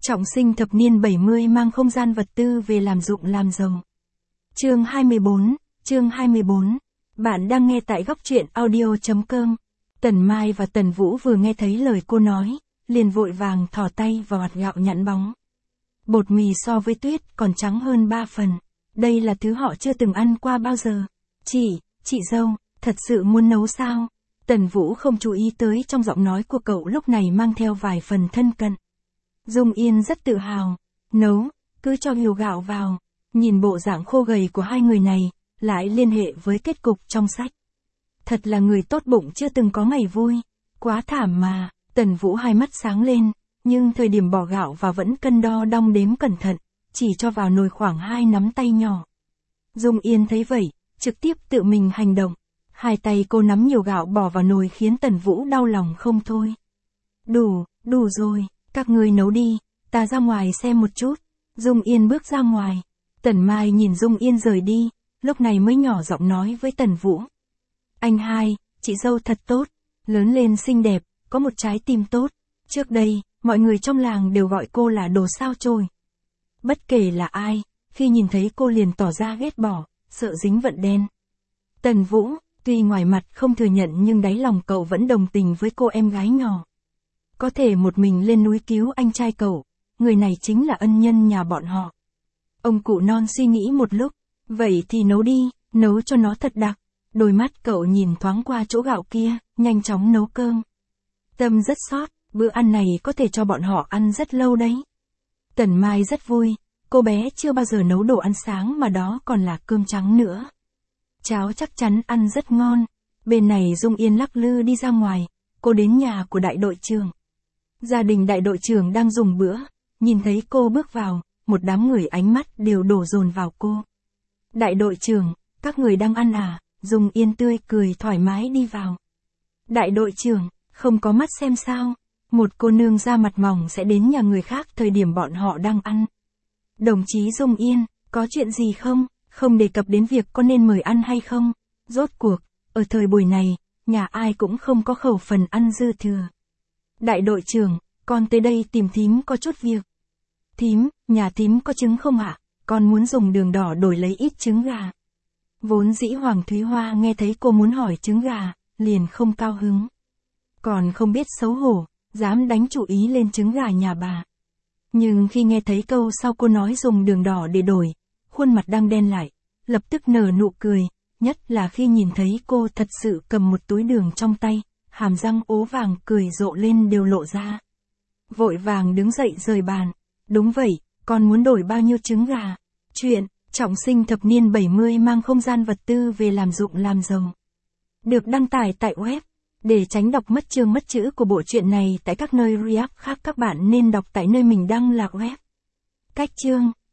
Trọng sinh thập niên 70 mang không gian vật tư về làm dụng làm giàu. Chương 24. Bạn đang nghe tại góc truyện audio.com. Tần Mai và Tần Vũ vừa nghe thấy lời cô nói, liền vội vàng thò tay vào hạt gạo nhẵn bóng. Bột mì so với tuyết còn trắng hơn 3 phần. Đây là thứ họ chưa từng ăn qua bao giờ. Chị dâu, thật sự muốn nấu sao? Tần Vũ không chú ý tới trong giọng nói của cậu lúc này mang theo vài phần thân cận. Dung Yên rất tự hào. Nấu, cứ cho nhiều gạo vào. Nhìn bộ dạng khô gầy của hai người này, lại liên hệ với kết cục trong sách. Thật là người tốt bụng chưa từng có ngày vui. Quá thảm mà. Tần Vũ hai mắt sáng lên, nhưng thời điểm bỏ gạo vào vẫn cân đo đong đếm cẩn thận, chỉ cho vào nồi khoảng 2 nắm tay nhỏ. Dung Yên thấy vậy, trực tiếp tự mình hành động. Hai tay cô nắm nhiều gạo bỏ vào nồi khiến Tần Vũ đau lòng không thôi. Đủ rồi, các ngươi nấu đi, ta ra ngoài xem một chút. Dung Yên bước ra ngoài. Tần Mai nhìn Dung Yên rời đi, lúc này mới nhỏ giọng nói với Tần Vũ. Anh hai, chị dâu thật tốt, lớn lên xinh đẹp, có một trái tim tốt. Trước đây, mọi người trong làng đều gọi cô là đồ sao chổi. Bất kể là ai, khi nhìn thấy cô liền tỏ ra ghét bỏ, sợ dính vận đen. Tần Vũ, tuy ngoài mặt không thừa nhận nhưng đáy lòng cậu vẫn đồng tình với cô em gái nhỏ. Có thể một mình lên núi cứu anh trai cậu, người này chính là ân nhân nhà bọn họ. Ông cụ non suy nghĩ một lúc, vậy thì nấu đi, nấu cho nó thật đặc. Đôi mắt cậu nhìn thoáng qua chỗ gạo kia, nhanh chóng nấu cơm. Tâm rất xót, bữa ăn này có thể cho bọn họ ăn rất lâu đấy. Tần Mai rất vui, cô bé chưa bao giờ nấu đồ ăn sáng mà đó còn là cơm trắng nữa. Cháo chắc chắn ăn rất ngon. Bên này Dung Yên lắc lư đi ra ngoài, cô đến nhà của đại đội trưởng. Gia đình đại đội trưởng đang dùng bữa, nhìn thấy cô bước vào, một đám người ánh mắt đều đổ dồn vào cô. Đại đội trưởng, các người đang ăn à? Dung Yên tươi cười thoải mái đi vào. Đại đội trưởng, không có mắt xem sao? Một cô nương da mặt mỏng sẽ đến nhà người khác thời điểm bọn họ đang ăn. Đồng chí Dung Yên, có chuyện gì không? Không đề cập đến việc có nên mời ăn hay không? Rốt cuộc, ở thời buổi này, nhà ai cũng không có khẩu phần ăn dư thừa. Đại đội trưởng, con tới đây tìm thím có chút việc. Thím, nhà thím có trứng không ạ? Con muốn dùng đường đỏ đổi lấy ít trứng gà. Vốn dĩ Hoàng Thúy Hoa nghe thấy cô muốn hỏi trứng gà, liền không cao hứng. Còn không biết xấu hổ, dám đánh chủ ý lên trứng gà nhà bà. Nhưng khi nghe thấy câu sau cô nói dùng đường đỏ để đổi, khuôn mặt đang đen lại, lập tức nở nụ cười, nhất là khi nhìn thấy cô thật sự cầm một túi đường trong tay, hàm răng ố vàng cười rộ lên đều lộ ra. Vội vàng đứng dậy rời bàn. Đúng vậy, con muốn đổi bao nhiêu trứng gà? Chuyện, trọng sinh thập niên 70 mang không gian vật tư về làm dụng làm giàu. Được đăng tải tại web. Để tránh đọc mất chương mất chữ của bộ truyện này tại các nơi React khác, các bạn nên đọc tại nơi mình đăng là web. Cách chương